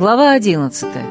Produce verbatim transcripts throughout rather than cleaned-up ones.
Глава одиннадцатая.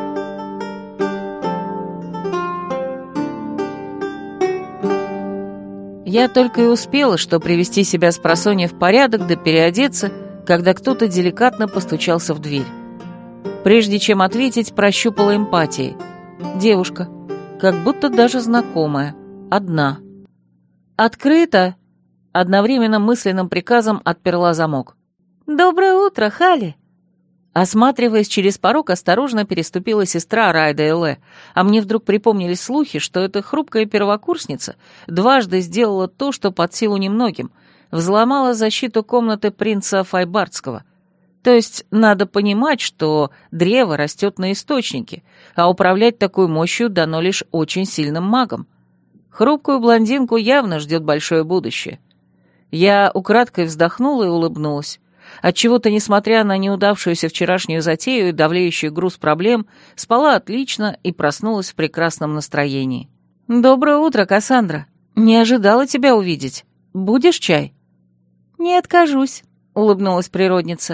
Я только и успела, что привести себя спросонья в порядок да переодеться, когда кто-то деликатно постучался в дверь. Прежде чем ответить, прощупала эмпатией. Девушка, как будто даже знакомая, одна. «Открыто!» Одновременно мысленным приказом отперла замок. «Доброе утро, Хали!» Осматриваясь через порог, осторожно переступила сестра Райда Эле, а мне вдруг припомнились слухи, что эта хрупкая первокурсница дважды сделала то, что под силу немногим, взломала защиту комнаты принца Файбардского. То есть надо понимать, что древо растет на источнике, а управлять такой мощью дано лишь очень сильным магам. Хрупкую блондинку явно ждет большое будущее. Я украдкой вздохнула и улыбнулась. Отчего-то, несмотря на неудавшуюся вчерашнюю затею и давлеющий груз проблем, спала отлично и проснулась в прекрасном настроении. «Доброе утро, Кассандра. Не ожидала тебя увидеть. Будешь чай?» «Не откажусь», — улыбнулась природница.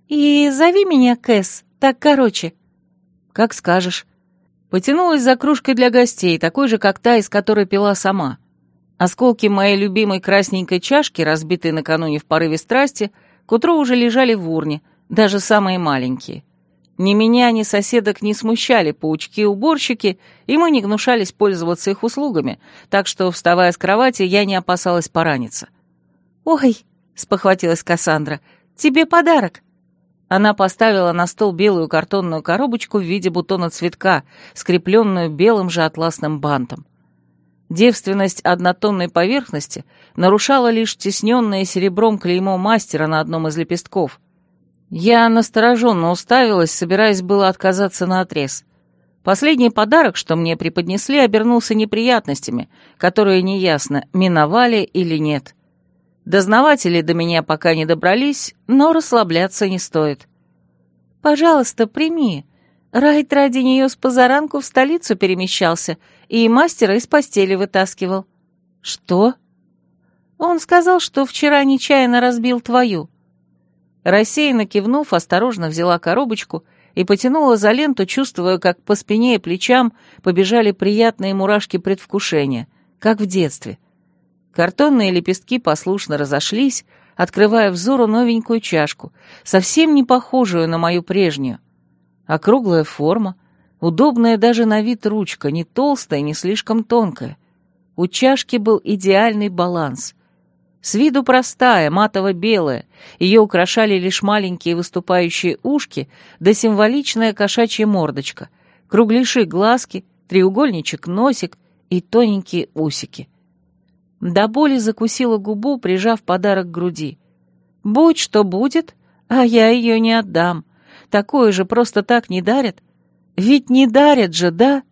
«И зови меня Кэс, так короче». «Как скажешь». Потянулась за кружкой для гостей, такой же, как та, из которой пила сама. Осколки моей любимой красненькой чашки, разбитые накануне в порыве страсти, к утру уже лежали в урне, даже самые маленькие. Ни меня, ни соседок не смущали паучки-уборщики, и мы не гнушались пользоваться их услугами, так что, вставая с кровати, я не опасалась пораниться. «Ой», — спохватилась Кассандра, — «тебе подарок». Она поставила на стол белую картонную коробочку в виде бутона цветка, скрепленную белым же атласным бантом. Девственность однотонной поверхности нарушала лишь тесненное серебром клеймо мастера на одном из лепестков. Я настороженно уставилась, собираясь было отказаться наотрез. Последний подарок, что мне преподнесли, обернулся неприятностями, которые неясно, миновали или нет. Дознаватели до меня пока не добрались, но расслабляться не стоит. «Пожалуйста, прими. Райт ради нее с позаранку в столицу перемещался и мастера из постели вытаскивал». «Что?» «Он сказал, что вчера нечаянно разбил твою». Рассеянно кивнув, осторожно взяла коробочку и потянула за ленту, чувствуя, как по спине и плечам побежали приятные мурашки предвкушения, как в детстве. Картонные лепестки послушно разошлись, открывая взору новенькую чашку, совсем не похожую на мою прежнюю. Округлая форма, удобная даже на вид ручка, не толстая, не слишком тонкая. У чашки был идеальный баланс. С виду простая, матово-белая, ее украшали лишь маленькие выступающие ушки да символичная кошачья мордочка, кругляши глазки, треугольничек носик и тоненькие усики. До боли закусила губу, прижав подарок к груди. «Будь что будет, а я ее не отдам. Такое же просто так не дарят. Ведь не дарят же, да?»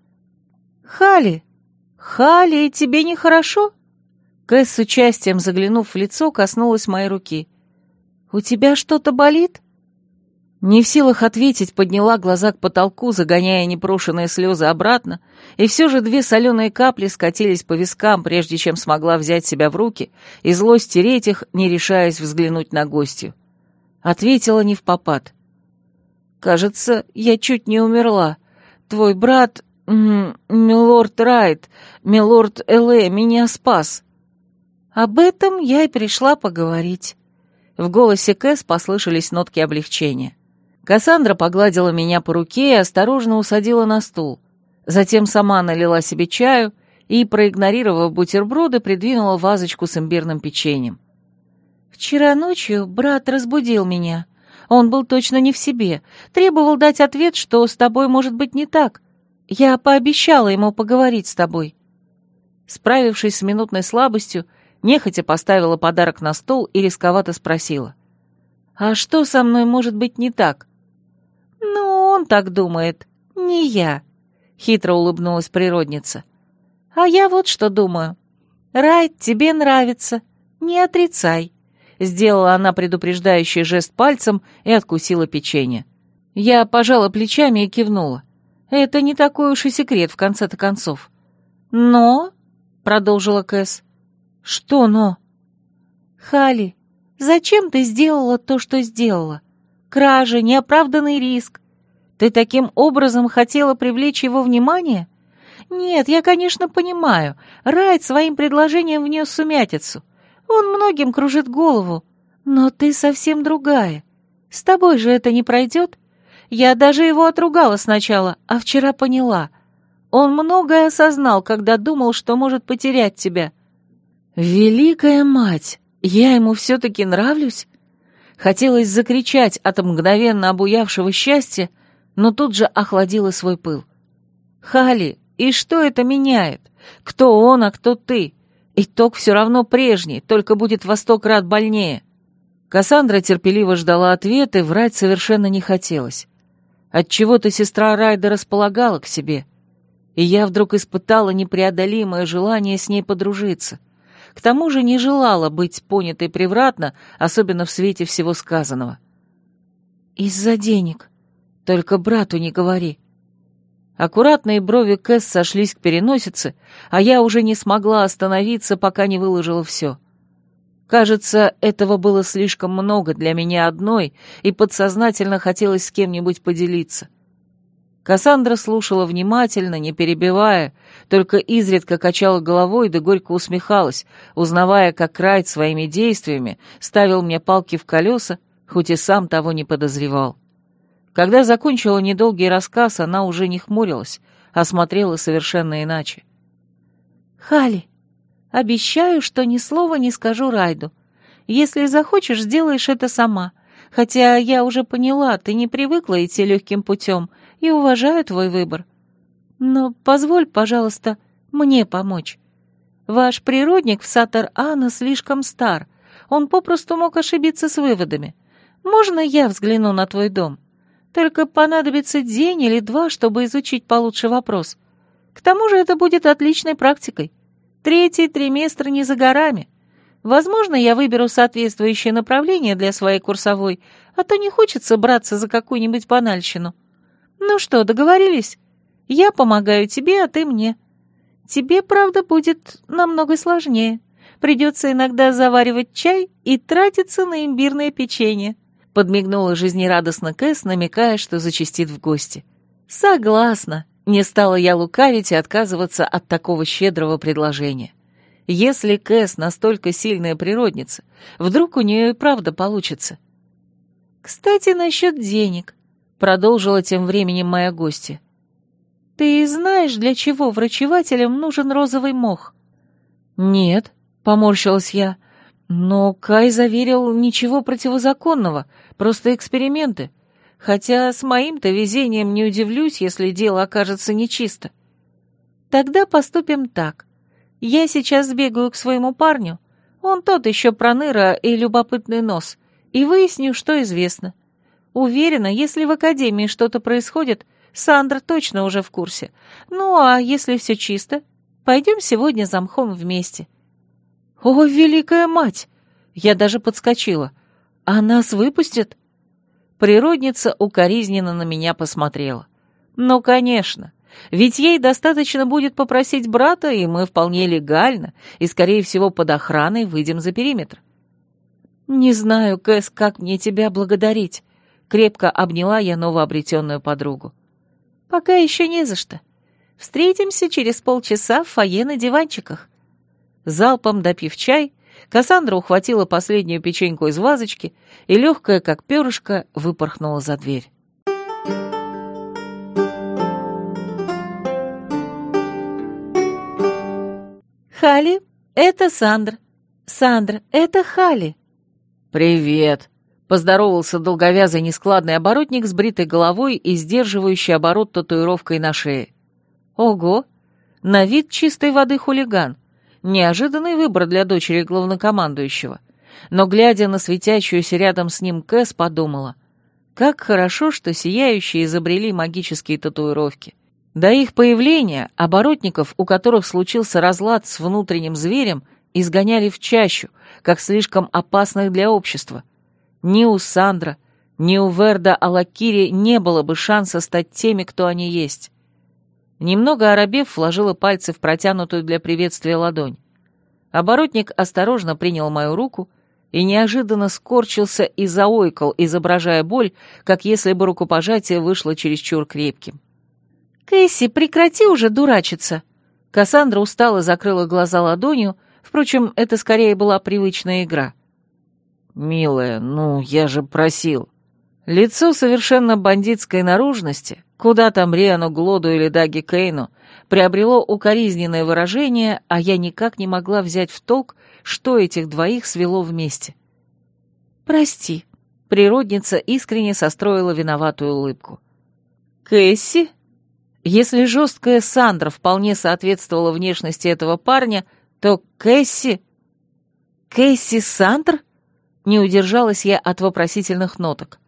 «Хали! Хали, тебе нехорошо?» Кэс с участием, заглянув в лицо, коснулась моей руки. «У тебя что-то болит?» Не в силах ответить, подняла глаза к потолку, загоняя непрошенные слезы обратно, и все же две соленые капли скатились по вискам, прежде чем смогла взять себя в руки и зло стереть их, не решаясь взглянуть на гостью. Ответила невпопад. «Кажется, я чуть не умерла. Твой брат, м- милорд Райт, милорд Эле, меня спас». «Об этом я и пришла поговорить». В голосе Кэс послышались нотки облегчения. Кассандра погладила меня по руке и осторожно усадила на стул. Затем сама налила себе чаю и, проигнорировав бутерброды, придвинула вазочку с имбирным печеньем. «Вчера ночью брат разбудил меня. Он был точно не в себе. Требовал дать ответ, что с тобой может быть не так. Я пообещала ему поговорить с тобой». Справившись с минутной слабостью, нехотя поставила подарок на стол и рисковато спросила. «А что со мной может быть не так?» «Ну, он так думает, не я», — хитро улыбнулась природница. «А я вот что думаю. Райт тебе нравится, не отрицай». Сделала она предупреждающий жест пальцем и откусила печенье. Я пожала плечами и кивнула. Это не такой уж и секрет, в конце-то концов. «Но...» — продолжила Кэс. «Что «но»?» «Хали, зачем ты сделала то, что сделала? Кража, неоправданный риск. Ты таким образом хотела привлечь его внимание? Нет, я, конечно, понимаю, Райд своим предложением внес сумятицу. Он многим кружит голову. Но ты совсем другая. С тобой же это не пройдет? Я даже его отругала сначала, а вчера поняла. Он многое осознал, когда думал, что может потерять тебя. Великая мать, я ему все-таки нравлюсь? Хотелось закричать от мгновенно обуявшего счастья, но тут же охладила свой пыл. «Халли, и что это меняет? Кто он, а кто ты? Итог все равно прежний, только будет во сто крат больнее». Кассандра терпеливо ждала ответа, и врать совершенно не хотелось. Отчего-то сестра Райда располагала к себе, и я вдруг испытала непреодолимое желание с ней подружиться. К тому же не желала быть понятой превратно, особенно в свете всего сказанного. «Из-за денег. Только брату не говори». Аккуратные брови Кэс сошлись к переносице, а я уже не смогла остановиться, пока не выложила все. Кажется, этого было слишком много для меня одной, и подсознательно хотелось с кем-нибудь поделиться. Кассандра слушала внимательно, не перебивая, только изредка качала головой да горько усмехалась, узнавая, как Райд своими действиями ставил мне палки в колеса, хоть и сам того не подозревал. Когда закончила недолгий рассказ, она уже не хмурилась, а смотрела совершенно иначе. «Халли, обещаю, что ни слова не скажу Райду. Если захочешь, сделаешь это сама. Хотя я уже поняла, ты не привыкла идти легким путем и уважаю твой выбор. Но позволь, пожалуйста, мне помочь. Ваш природник в Сатар-Ана слишком стар. Он попросту мог ошибиться с выводами. Можно я взгляну на твой дом? Только понадобится день или два, чтобы изучить получше вопрос. К тому же это будет отличной практикой. Третий триместр не за горами. Возможно, я выберу соответствующее направление для своей курсовой, а то не хочется браться за какую-нибудь банальщину. Ну что, договорились? Я помогаю тебе, а ты мне. Тебе, правда, будет намного сложнее. Придется иногда заваривать чай и тратиться на имбирное печенье», — подмигнула жизнерадостно Кэс, намекая, что зачастит в гости. «Согласна», — не стала я лукавить и отказываться от такого щедрого предложения. Если Кэс настолько сильная природница, вдруг у нее и правда получится. «Кстати, насчет денег», — продолжила тем временем моя гостья. «Ты знаешь, для чего врачевателям нужен розовый мох?» «Нет», — поморщилась я, — «но Кай заверил ничего противозаконного, просто эксперименты. Хотя с моим-то везением не удивлюсь, если дело окажется нечисто». «Тогда поступим так. Я сейчас сбегаю к своему парню, он тот еще проныра и любопытный нос, и выясню, что известно. Уверена, если в академии что-то происходит, Сандра точно уже в курсе. Ну, а если все чисто, пойдем сегодня за мхом вместе». «О, великая мать!» Я даже подскочила. «А нас выпустят?» Природница укоризненно на меня посмотрела. «Ну, конечно. Ведь ей достаточно будет попросить брата, и мы вполне легально и, скорее всего, под охраной выйдем за периметр». «Не знаю, Кэс, как мне тебя благодарить», — крепко обняла я новообретенную подругу. «Пока еще не за что. Встретимся через полчаса в фойе на диванчиках». Залпом допив чай, Кассандра ухватила последнюю печеньку из вазочки и, легкая как перышко, выпорхнула за дверь. «Халли, это Сандр. Сандр, это Халли». «Привет», — поздоровался долговязый нескладный оборотник с бритой головой и сдерживающий оборот татуировкой на шее. «Ого! На вид чистой воды хулиган. Неожиданный выбор для дочери главнокомандующего. Но, глядя на светящуюся рядом с ним Кэс, подумала, как хорошо, что сияющие изобрели магические татуировки. До их появления оборотников, у которых случился разлад с внутренним зверем, изгоняли в чащу, как слишком опасных для общества. Ни у Сандра, ни у Верда Алакири не было бы шанса стать теми, кто они есть. Немного оробев, вложила пальцы в протянутую для приветствия ладонь. Оборотник осторожно принял мою руку и неожиданно скорчился и заойкал, изображая боль, как если бы рукопожатие вышло чересчур крепким. «Кэсси, прекрати уже дурачиться!» Кассандра устало закрыла глаза ладонью, впрочем, это скорее была привычная игра. «Милая, ну, я же просил». Лицо совершенно бандитской наружности, куда там Риану Глоду или Даги Кейну, приобрело укоризненное выражение, а я никак не могла взять в толк, что этих двоих свело вместе. «Прости», — природница искренне состроила виноватую улыбку. «Кэсси?» Если жесткая Сандра вполне соответствовала внешности этого парня, то Кэсси... «Кэсси Сандр?» Не удержалась я от вопросительных ноток.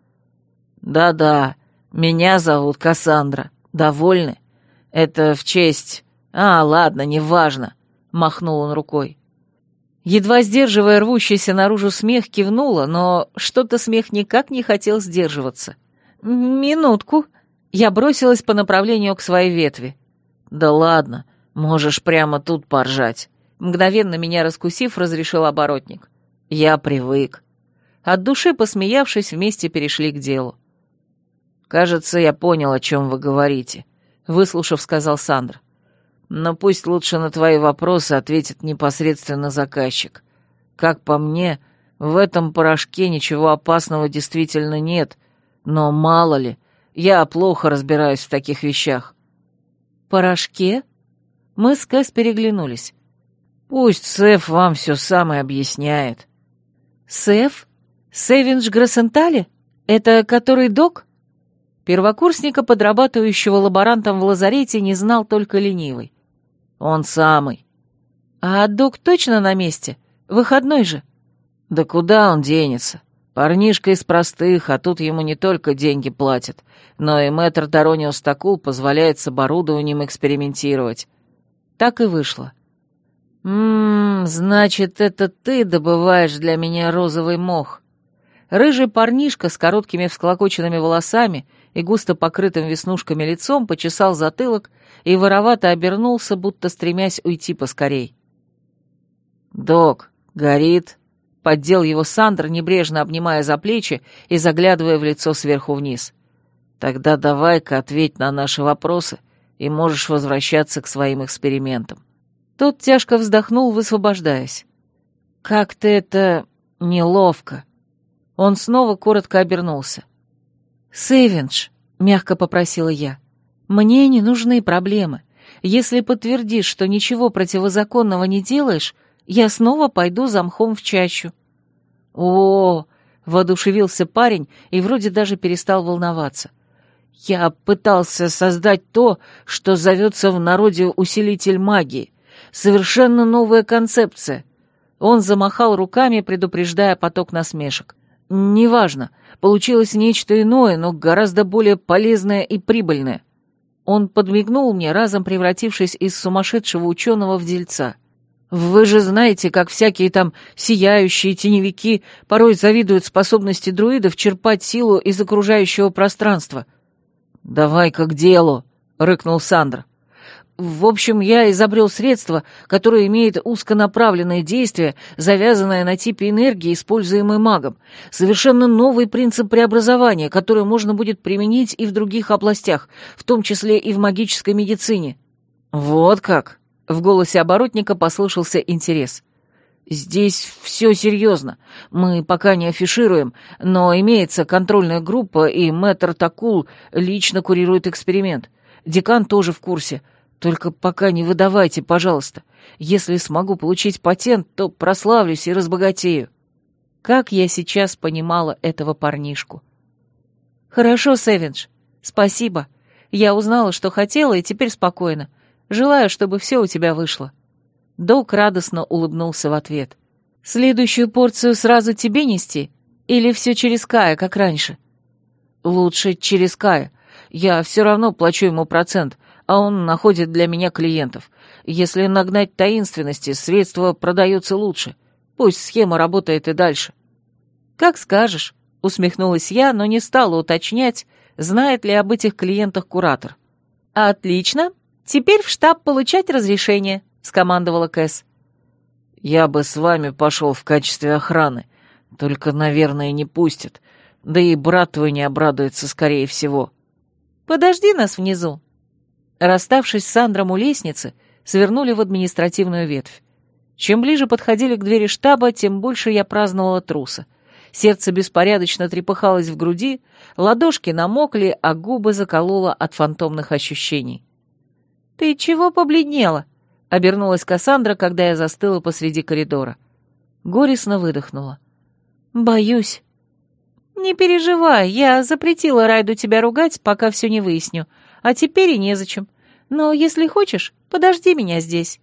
«Да-да, меня зовут Кассандра. Довольны? Это в честь... А, ладно, неважно», — махнул он рукой. Едва сдерживая рвущийся наружу смех, кивнула, но что-то смех никак не хотел сдерживаться. «Минутку». Я бросилась по направлению к своей ветви. «Да ладно, можешь прямо тут поржать», — мгновенно меня раскусив, разрешил оборотник. «Я привык». От души посмеявшись, вместе перешли к делу. «Кажется, я понял, о чем вы говорите», — выслушав, сказал Сандр. «Но пусть лучше на твои вопросы ответит непосредственно заказчик. Как по мне, в этом порошке ничего опасного действительно нет, но мало ли, я плохо разбираюсь в таких вещах». «Порошке?» Мы с Кэс переглянулись. «Пусть Сэф вам все сам и объясняет». «Сэф? Сэвинж Гроссентале? Это который док?» Первокурсника, подрабатывающего лаборантом в лазарете, не знал только ленивый. «Он самый». «А док точно на месте? Выходной же?» «Да куда он денется? Парнишка из простых, а тут ему не только деньги платят, но и мэтр Тарониус Такул позволяет с оборудованием экспериментировать». Так и вышло. «Ммм, значит, это ты добываешь для меня розовый мох». Рыжий парнишка с короткими всклокоченными волосами и густо покрытым веснушками лицом почесал затылок и воровато обернулся, будто стремясь уйти поскорей. «Док, горит», — поддел его Сандр, небрежно обнимая за плечи и заглядывая в лицо сверху вниз. «Тогда давай-ка ответь на наши вопросы, и можешь возвращаться к своим экспериментам». Тот тяжко вздохнул, высвобождаясь. «Как-то это неловко». Он снова коротко обернулся. «Сэвинж», — мягко попросила я, — «мне не нужны проблемы. Если подтвердишь, что ничего противозаконного не делаешь, я снова пойду за мхом в чащу». «О-о-о!» — воодушевился парень и вроде даже перестал волноваться. «Я пытался создать то, что зовется в народе усилитель магии. Совершенно новая концепция». Он замахал руками, предупреждая поток насмешек. «Неважно, получилось нечто иное, но гораздо более полезное и прибыльное». Он подмигнул мне, разом превратившись из сумасшедшего ученого в дельца. «Вы же знаете, как всякие там сияющие теневики порой завидуют способности друидов черпать силу из окружающего пространства». «Давай-ка к делу», — рыкнул Сандр. «В общем, я изобрел средство, которое имеет узконаправленное действие, завязанное на типе энергии, используемой магом. Совершенно новый принцип преобразования, который можно будет применить и в других областях, в том числе и в магической медицине». «Вот как?» — в голосе оборотника послышался интерес. «Здесь все серьезно. Мы пока не афишируем, но имеется контрольная группа, и мэтр Такул лично курирует эксперимент. Декан тоже в курсе. Только пока не выдавайте, пожалуйста. Если смогу получить патент, то прославлюсь и разбогатею». Как я сейчас понимала этого парнишку. «Хорошо, Сэвинж. Спасибо. Я узнала, что хотела, и теперь спокойно. Желаю, чтобы все у тебя вышло». Док радостно улыбнулся в ответ. «Следующую порцию сразу тебе нести? Или все через Кая, как раньше?» «Лучше через Кая. Я все равно плачу ему процент, а он находит для меня клиентов. Если нагнать таинственности, средство продается лучше. Пусть схема работает и дальше». «Как скажешь», — усмехнулась я, но не стала уточнять, знает ли об этих клиентах куратор. «Отлично. Теперь в штаб получать разрешение», — скомандовала Кэс. «Я бы с вами пошел в качестве охраны, Только, наверное, не пустят. Да и брат твой не обрадуется, скорее всего. Подожди нас внизу. Расставшись с Сандром у лестницы, свернули в административную ветвь. Чем ближе подходили к двери штаба, тем больше я праздновала труса. Сердце беспорядочно трепыхалось в груди, ладошки намокли, а губы закололо от фантомных ощущений. «Ты чего побледнела?» — обернулась Кассандра, когда я застыла посреди коридора. Горестно выдохнула. «Боюсь». «Не переживай, я запретила Райду тебя ругать, пока все не выясню, а теперь и незачем. Но если хочешь, подожди меня здесь».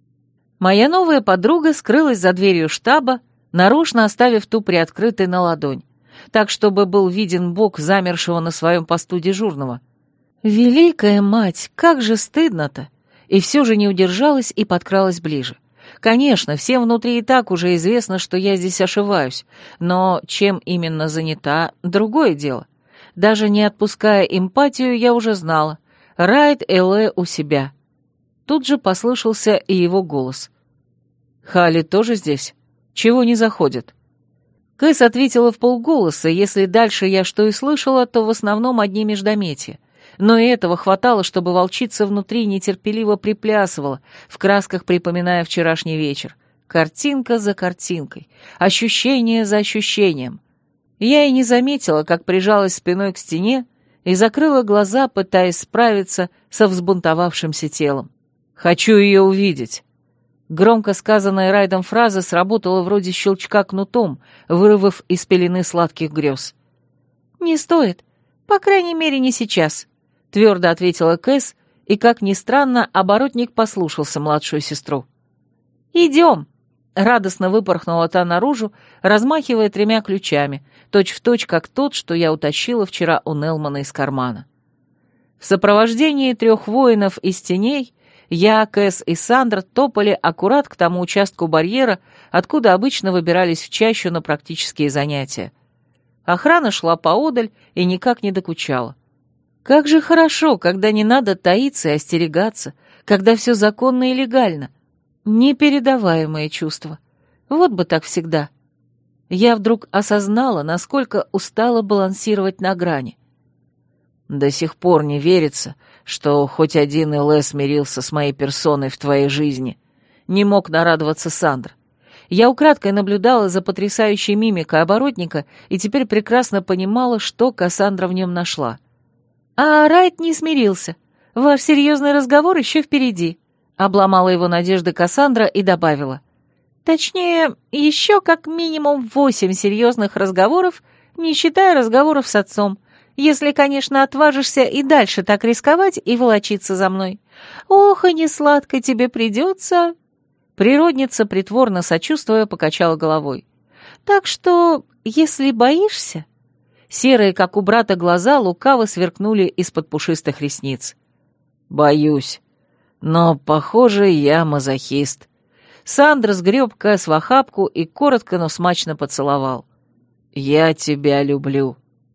Моя новая подруга скрылась за дверью штаба, нарочно оставив ту приоткрытой на ладонь, так, чтобы был виден бок замершего на своем посту дежурного. Великая мать, как же стыдно-то! И все же не удержалась и подкралась ближе. Конечно, всем внутри и так уже известно, что я здесь ошиваюсь, но чем именно занята — другое дело. Даже не отпуская эмпатию, я уже знала. Райд Элэ у себя. Тут же послышался и его голос. «Хали тоже здесь? Чего не заходит?» Кэс ответила вполголоса, если дальше я что и слышала, то в основном одни междометия. Но и этого хватало, чтобы волчица внутри нетерпеливо приплясывала, в красках припоминая вчерашний вечер. Картинка за картинкой, ощущение за ощущением. Я и не заметила, как прижалась спиной к стене и закрыла глаза, пытаясь справиться со взбунтовавшимся телом. «Хочу ее увидеть». Громко сказанная Райдом фраза сработала вроде щелчка кнутом, вырвав из пелены сладких грез. «Не стоит, по крайней мере, не сейчас», — твердо ответила Кэс, и, как ни странно, оборотник послушался младшую сестру. «Идем», — радостно выпорхнула та наружу, размахивая тремя ключами, точь-в-точь, как тот, что я утащила вчера у Нелмана из кармана. В сопровождении трех воинов из теней я, Кэс и Сандра топали аккурат к тому участку барьера, откуда обычно выбирались в чащу на практические занятия. Охрана шла поодаль и никак не докучала. Как же хорошо, когда не надо таиться и остерегаться, когда все законно и легально. Непередаваемое чувство. Вот бы так всегда. Я вдруг осознала, насколько устала балансировать на грани. До сих пор не верится, что хоть один Элэ смирился с моей персоной в твоей жизни. Не мог нарадоваться Сандр. Я украдкой наблюдала за потрясающей мимикой оборотника и теперь прекрасно понимала, что Кассандра в нем нашла. «А Райд не смирился. Ваш серьезный разговор еще впереди», — обломала его надежды Кассандра и добавила. «Точнее, еще как минимум восемь серьезных разговоров, не считая разговоров с отцом, если, конечно, отважишься и дальше так рисковать и волочиться за мной. Ох, и не сладко тебе придется...» Природница, притворно сочувствуя, покачала головой. «Так что, если боишься...» Серые, как у брата, глаза лукаво сверкнули из-под пушистых ресниц. «Боюсь. Но, похоже, я мазохист». Сандра сгреб Кэс в охапку и коротко, но смачно поцеловал. «Я тебя люблю».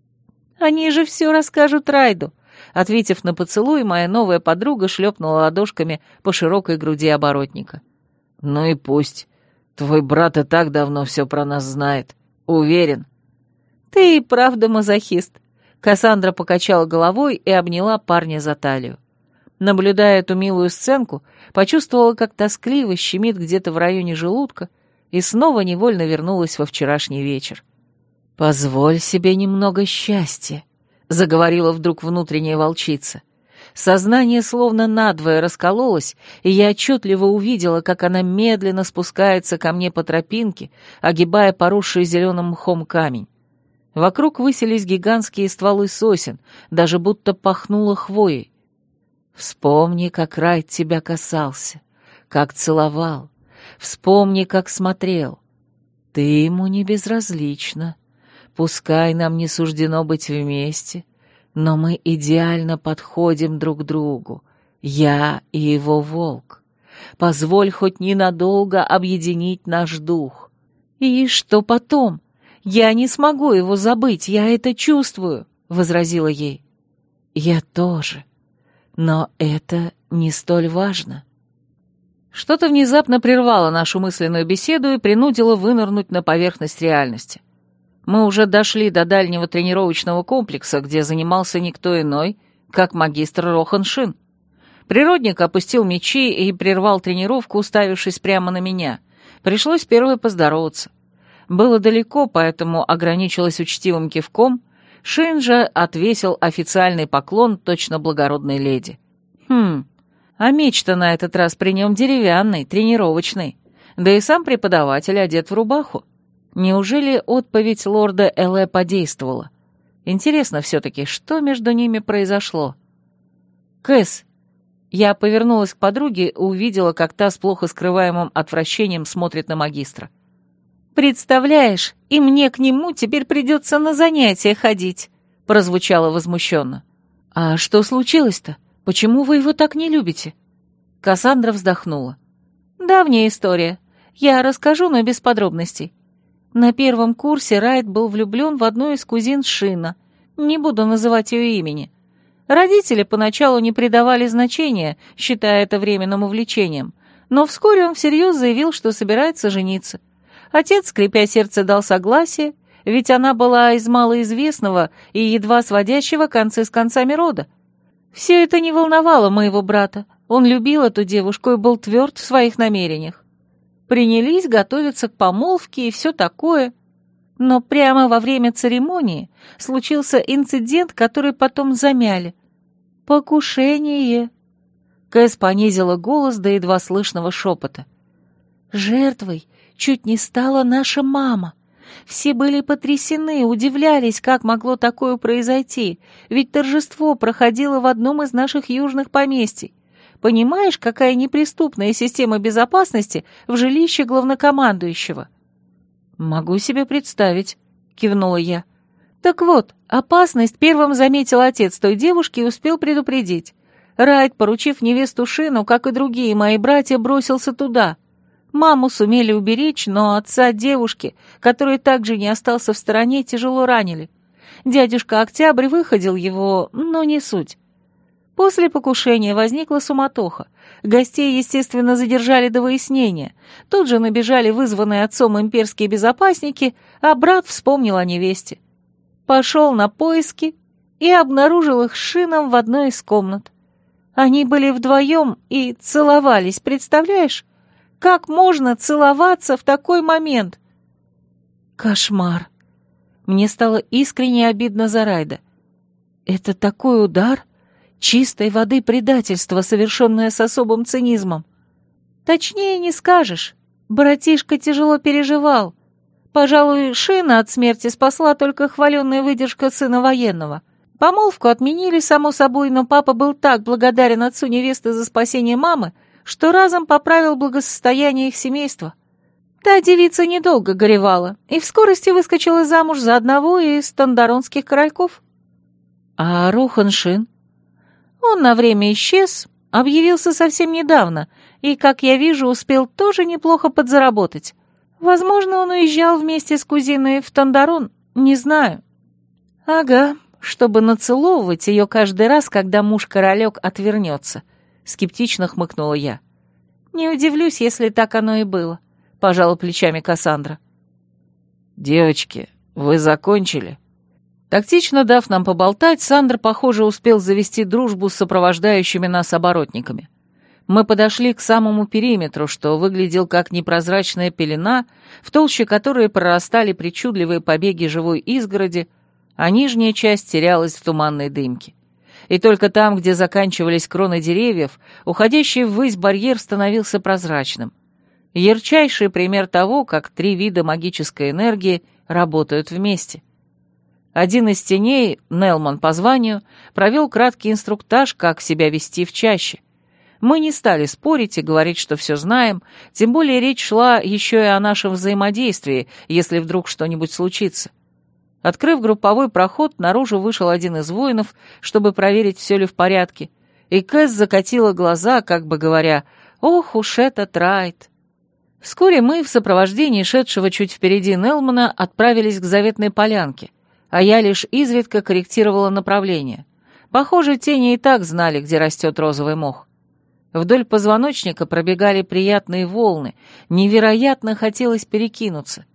«Они же все расскажут Райду». Ответив на поцелуй, моя новая подруга шлепнула ладошками по широкой груди оборотника. «Ну и пусть. Твой брат и так давно все про нас знает. Уверен». «Ты и правда мазохист». Кассандра покачала головой и обняла парня за талию. Наблюдая эту милую сценку, почувствовала, как тоскливо щемит где-то в районе желудка, и снова невольно вернулась во вчерашний вечер. «Позволь себе немного счастья», — заговорила вдруг внутренняя волчица. Сознание словно надвое раскололось, и я отчетливо увидела, как она медленно спускается ко мне по тропинке, огибая поросший зеленым мхом камень. Вокруг высились гигантские стволы сосен, даже будто пахнуло хвоей. Вспомни, как Райд тебя касался, как целовал. Вспомни, как смотрел. Ты ему не безразлична. Пускай нам не суждено быть вместе, но мы идеально подходим друг к другу, я и его волк. Позволь хоть ненадолго объединить наш дух. И что потом? Я не смогу его забыть, я это чувствую, — возразила ей. Я тоже, но это не столь важно. Что-то внезапно прервало нашу мысленную беседу и принудило вынырнуть на поверхность реальности. Мы уже дошли до дальнего тренировочного комплекса, где занимался никто иной, как магистр Рохан Шин. Природник опустил мечи и прервал тренировку, уставившись прямо на меня. Пришлось первой поздороваться. Было далеко, поэтому ограничилась учтивым кивком. Шин же отвесил официальный поклон точно благородной леди. Хм, а меч-то на этот раз при нем деревянный, тренировочный. Да и сам преподаватель одет в рубаху. Неужели отповедь лорда Эле подействовала? Интересно все-таки, что между ними произошло? «Кэс!» Я повернулась к подруге и увидела, как та с плохо скрываемым отвращением смотрит на магистра. «Представляешь, и мне к нему теперь придется на занятия ходить», — прозвучало возмущенно. «А что случилось-то? Почему вы его так не любите?» Кассандра вздохнула. «Давняя история. Я расскажу, но без подробностей. На первом курсе Райт был влюблен в одну из кузин Шина. Не буду называть ее имени. Родители поначалу не придавали значения, считая это временным увлечением, но вскоре он всерьез заявил, что собирается жениться. Отец, скрипя сердце, дал согласие, ведь она была из малоизвестного и едва сводящего концы с концами рода. Все это не волновало моего брата. Он любил эту девушку и был тверд в своих намерениях. Принялись готовиться к помолвке и все такое. Но прямо во время церемонии случился инцидент, который потом замяли. Покушение. Кэс понизила голос до едва слышного шепота. Жертвой чуть не стала наша мама. Все были потрясены, удивлялись, как могло такое произойти, ведь торжество проходило в одном из наших южных поместий. Понимаешь, какая неприступная система безопасности в жилище главнокомандующего?» «Могу себе представить», — кивнула я. «Так вот, опасность первым заметил отец той девушки и успел предупредить. Райт, поручив невесту Шину, как и другие мои братья, бросился туда. Маму сумели уберечь, но отца девушки, который также не остался в стороне, тяжело ранили. Дядюшка Октябрь выходил его, но не суть. После покушения возникла суматоха. Гостей, естественно, задержали до выяснения. Тут же набежали вызванные отцом имперские безопасники, а брат вспомнил о невесте. Пошел на поиски и обнаружил их с Шином в одной из комнат. Они были вдвоем и целовались, представляешь? Как можно целоваться в такой момент? Кошмар. Мне стало искренне обидно за Райда. Это такой удар... Чистой воды предательство, совершенное с особым цинизмом. Точнее не скажешь. Братишка тяжело переживал. Пожалуй, Шина от смерти спасла только хваленная выдержка сына военного. Помолвку отменили, само собой, но папа был так благодарен отцу невесты за спасение мамы, что разом поправил благосостояние их семейства. Та девица недолго горевала и в скорости выскочила замуж за одного из тандаронских корольков. А Рохан Шин? Он на время исчез, объявился совсем недавно, и, как я вижу, успел тоже неплохо подзаработать. Возможно, он уезжал вместе с кузиной в Тандарон, не знаю. Ага, чтобы нацеловывать ее каждый раз, когда муж-королек отвернется, скептично хмыкнула я. Не удивлюсь, если так оно и было, пожала плечами Кассандра. Девочки, вы закончили? Тактично дав нам поболтать, Сандр, похоже, успел завести дружбу с сопровождающими нас оборотниками. Мы подошли к самому периметру, что выглядел как непрозрачная пелена, в толще которой прорастали причудливые побеги живой изгороди, а нижняя часть терялась в туманной дымке. И только там, где заканчивались кроны деревьев, уходящий ввысь барьер становился прозрачным. Ярчайший пример того, как три вида магической энергии работают вместе. Один из теней, Нелман по званию, провел краткий инструктаж, как себя вести в чаще. Мы не стали спорить и говорить, что все знаем, тем более речь шла еще и о нашем взаимодействии, если вдруг что-нибудь случится. Открыв групповой проход, наружу вышел один из воинов, чтобы проверить, все ли в порядке, и Кэс закатила глаза, как бы говоря: «Ох уж этот Райт!». Вскоре мы, в сопровождении шедшего чуть впереди Нелмана, отправились к заветной полянке, а я лишь изредка корректировала направление. Похоже, тени и так знали, где растет розовый мох. Вдоль позвоночника пробегали приятные волны, невероятно хотелось перекинуться.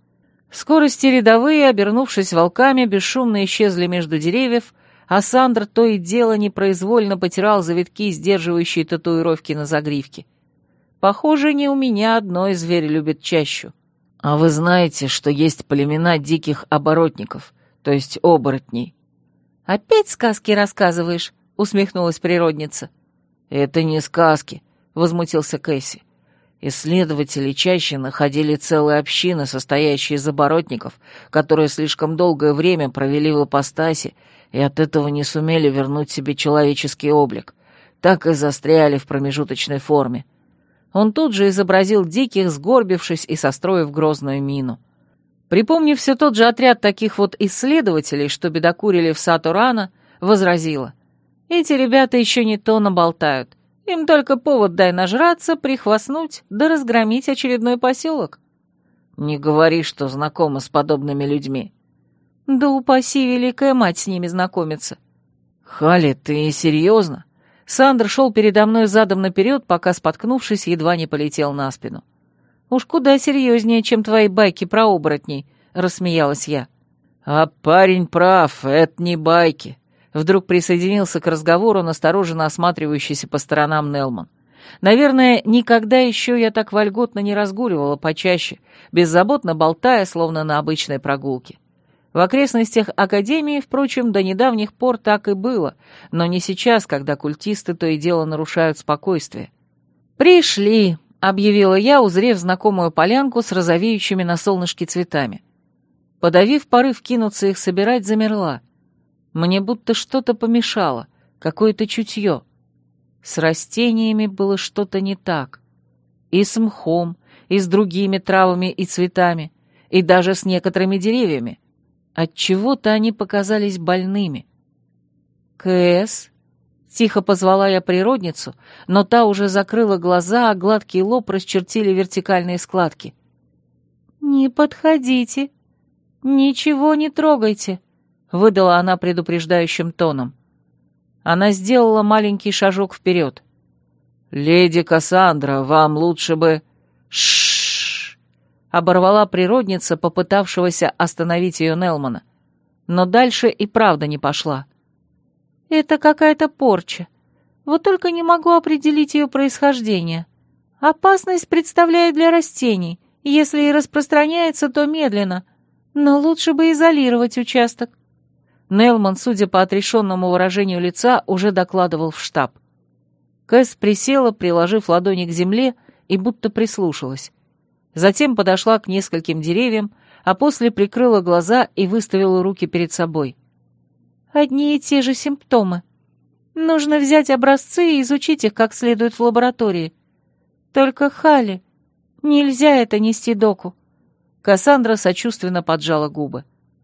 В скорости рядовые, обернувшись волками, бесшумно исчезли между деревьев, а Сандр то и дело непроизвольно потирал завитки, сдерживающие татуировки на загривке. Похоже, не у меня одной зверь любит чащу. «А вы знаете, что есть племена диких оборотников, то есть оборотней?» «Опять сказки рассказываешь?» — усмехнулась природница. «Это не сказки», — возмутился Кэсси. «Исследователи чаще находили целые общины, состоящие из оборотников, которые слишком долгое время провели в ипостаси и от этого не сумели вернуть себе человеческий облик, так и застряли в промежуточной форме». Он тут же изобразил диких, сгорбившись и состроив грозную мину. Припомнив все тот же отряд таких вот исследователей, что бедокурили в Сатурана, возразила: «Эти ребята еще не то наболтают. Им только повод дай нажраться, прихвастнуть, да разгромить очередной поселок». «Не говори, что знакома с подобными людьми». «Да упаси великая мать с ними знакомиться». «Халли, ты серьезно?» Сандр шел передо мной задом наперед, пока, споткнувшись, едва не полетел на спину. «Уж куда серьезнее, чем твои байки про оборотней», — рассмеялась я. «А парень прав, это не байки», — вдруг присоединился к разговору настороженно осматривающийся по сторонам Нелман. Наверное, никогда еще я так вольготно не разгуливала почаще, беззаботно болтая, словно на обычной прогулке. В окрестностях Академии, впрочем, до недавних пор так и было, но не сейчас, когда культисты то и дело нарушают спокойствие. «Пришли», — объявила я, узрев знакомую полянку с розовеющими на солнышке цветами. Подавив порыв кинуться их собирать, замерла. Мне будто что-то помешало, какое-то чутье. С растениями было что-то не так. И с мхом, и с другими травами и цветами, и даже с некоторыми деревьями. Отчего-то они показались больными. «Кэс?» — тихо позвала я природницу, но та уже закрыла глаза, а гладкий лоб расчертили вертикальные складки. «Не подходите, ничего не трогайте», — выдала она предупреждающим тоном. Она сделала маленький шажок вперед. «Леди Кассандра, вам лучше бы...» «Ш-ш-ш!» — оборвала природница, попытавшегося остановить ее Нелмана. Но дальше и правда не пошла. «Это какая-то порча. Вот только не могу определить ее происхождение. Опасность представляет для растений. Если и распространяется, то медленно. Но лучше бы изолировать участок». Нелман, судя по отрешенному выражению лица, уже докладывал в штаб. Кэс присела, приложив ладони к земле, и будто прислушалась. Затем подошла к нескольким деревьям, а после прикрыла глаза и выставила руки перед собой. «Одни и те же симптомы. Нужно взять образцы и изучить их как следует в лаборатории. Только, Халли, нельзя это нести доку». Кассандра сочувственно поджала губы.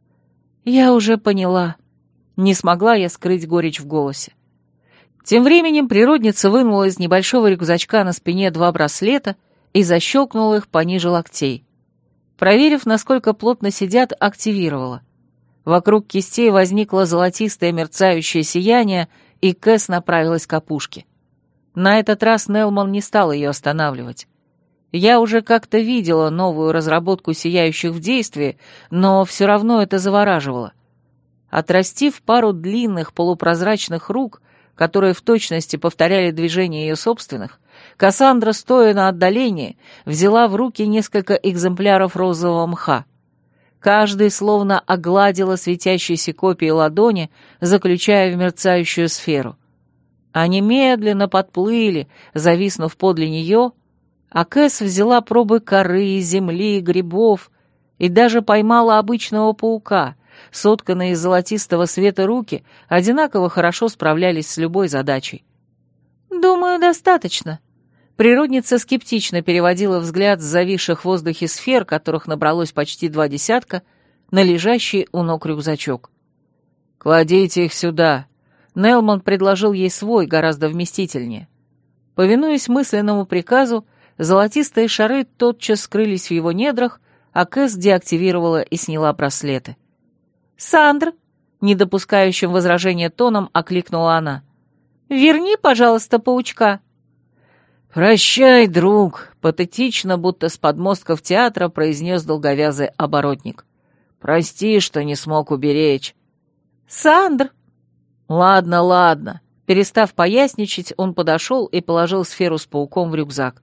«Я уже поняла». Не смогла я скрыть горечь в голосе. Тем временем природница вынула из небольшого рюкзачка на спине два браслета и защелкнула их пониже локтей. Проверив, насколько плотно сидят, активировала. Вокруг кистей возникло золотистое мерцающее сияние, и Кэс направилась к опушке. На этот раз Нелман не стал ее останавливать. Я уже как-то видела новую разработку сияющих в действии, но все равно это завораживало. Отрастив пару длинных полупрозрачных рук, которые в точности повторяли движения ее собственных, Кассандра, стоя на отдалении, взяла в руки несколько экземпляров розового мха. Каждый словно огладила светящейся копией ладони, заключая в мерцающую сферу. Они медленно подплыли, зависнув подле нее, а Кэс взяла пробы коры, земли, грибов и даже поймала обычного паука. Сотканные из золотистого света руки одинаково хорошо справлялись с любой задачей. «Думаю, достаточно». Природница скептично переводила взгляд с зависших в воздухе сфер, которых набралось почти два десятка, на лежащий у ног рюкзачок. «Кладите их сюда». Нелман предложил ей свой, гораздо вместительнее. Повинуясь мысленному приказу, золотистые шары тотчас скрылись в его недрах, а Кэс деактивировала и сняла браслеты. «Сандр», — не допускающим возражения тоном, окликнула она, — «верни, пожалуйста, паучка». «Прощай, друг», — патетично, будто с подмостков театра произнес долговязый оборотник. «Прости, что не смог уберечь». «Сандр!» «Ладно, ладно». Перестав поясничать, он подошел и положил сферу с пауком в рюкзак.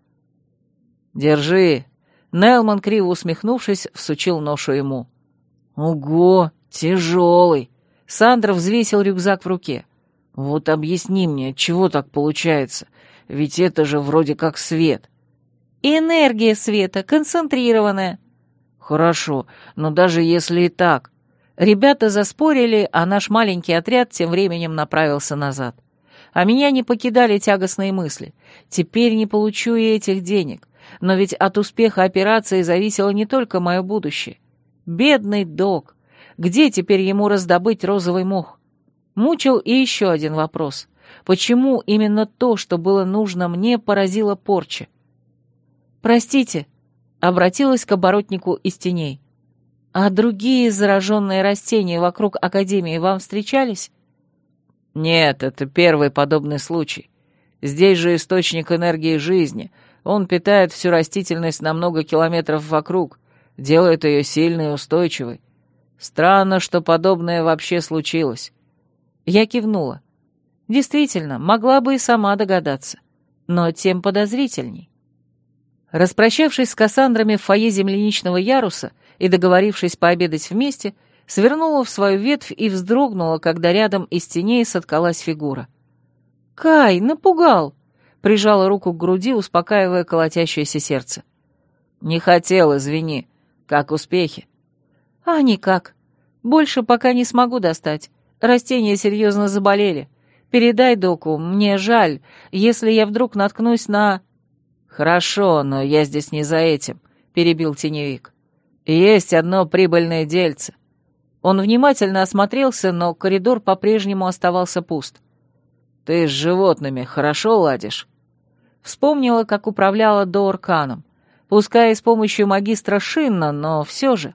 «Держи». Нелман, криво усмехнувшись, всучил ношу ему. «Ого, тяжелый!» Сандр взвесил рюкзак в руке. «Вот объясни мне, чего так получается? Ведь это же вроде как свет». «Энергия света, концентрированная». «Хорошо, но даже если и так...» Ребята заспорили, а наш маленький отряд тем временем направился назад. А меня не покидали тягостные мысли. Теперь не получу и этих денег. Но ведь от успеха операции зависело не только мое будущее. Бедный док. Где теперь ему раздобыть розовый мох? Мучил и еще один вопрос. Почему именно то, что было нужно мне, поразило порча? «Простите», — обратилась к оборотнику из теней. «А другие зараженные растения вокруг Академии вам встречались?» «Нет, это первый подобный случай. Здесь же источник энергии жизни. Он питает всю растительность на много километров вокруг, делает ее сильной и устойчивой. Странно, что подобное вообще случилось». Я кивнула. Действительно, могла бы и сама догадаться. Но тем подозрительней. Распрощавшись с Кассандрами в фойе земляничного яруса и договорившись пообедать вместе, свернула в свою ветвь и вздрогнула, когда рядом из теней соткалась фигура. «Кай, напугал!» — прижала руку к груди, успокаивая колотящееся сердце. «Не хотел, извини. Как успехи?» «А никак. Больше пока не смогу достать. Растения серьезно заболели. Передай доку, мне жаль, если я вдруг наткнусь на...» «Хорошо, но я здесь не за этим», — перебил теневик. «Есть одно прибыльное дельце». Он внимательно осмотрелся, но коридор по-прежнему оставался пуст. «Ты с животными хорошо ладишь?» Вспомнила, как управляла Доорканом. Пускай и с помощью магистра Шинна, но все же.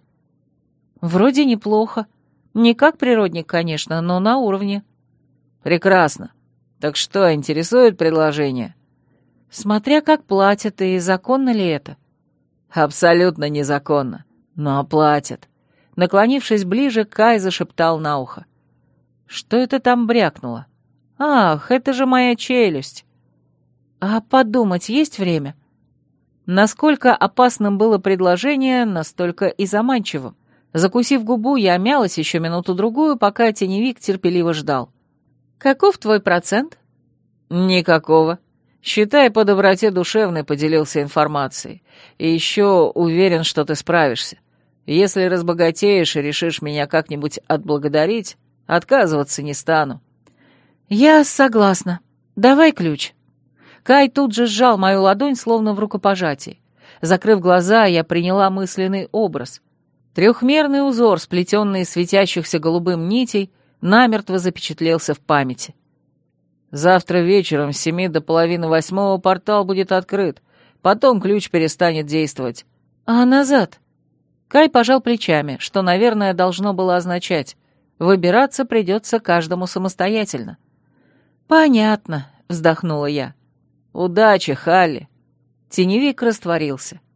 Вроде неплохо. Не как природник, конечно, но на уровне. «Прекрасно. Так что, интересует предложение?» Смотря как платят и законно ли это. «Абсолютно незаконно, но оплатят». Наклонившись ближе, Кай зашептал на ухо. «Что это там брякнуло? Ах, это же моя челюсть!» «А подумать есть время?» Насколько опасным было предложение, настолько и заманчивым. Закусив губу, я мялась еще минуту-другую, пока теневик терпеливо ждал. «Каков твой процент?» «Никакого. Считай, по доброте душевной поделился информацией. И еще уверен, что ты справишься. Если разбогатеешь и решишь меня как-нибудь отблагодарить, отказываться не стану». «Я согласна. Давай ключ». Кай тут же сжал мою ладонь, словно в рукопожатии. Закрыв глаза, я приняла мысленный образ. Трехмерный узор, сплетенный из светящихся голубым нитей, намертво запечатлелся в памяти. «Завтра вечером с семи до половины восьмого портал будет открыт. Потом ключ перестанет действовать». «А назад?» Кай пожал плечами, что, наверное, должно было означать. Выбираться придется каждому самостоятельно. «Понятно», — вздохнула я. «Удачи, Халли!» Теневик растворился.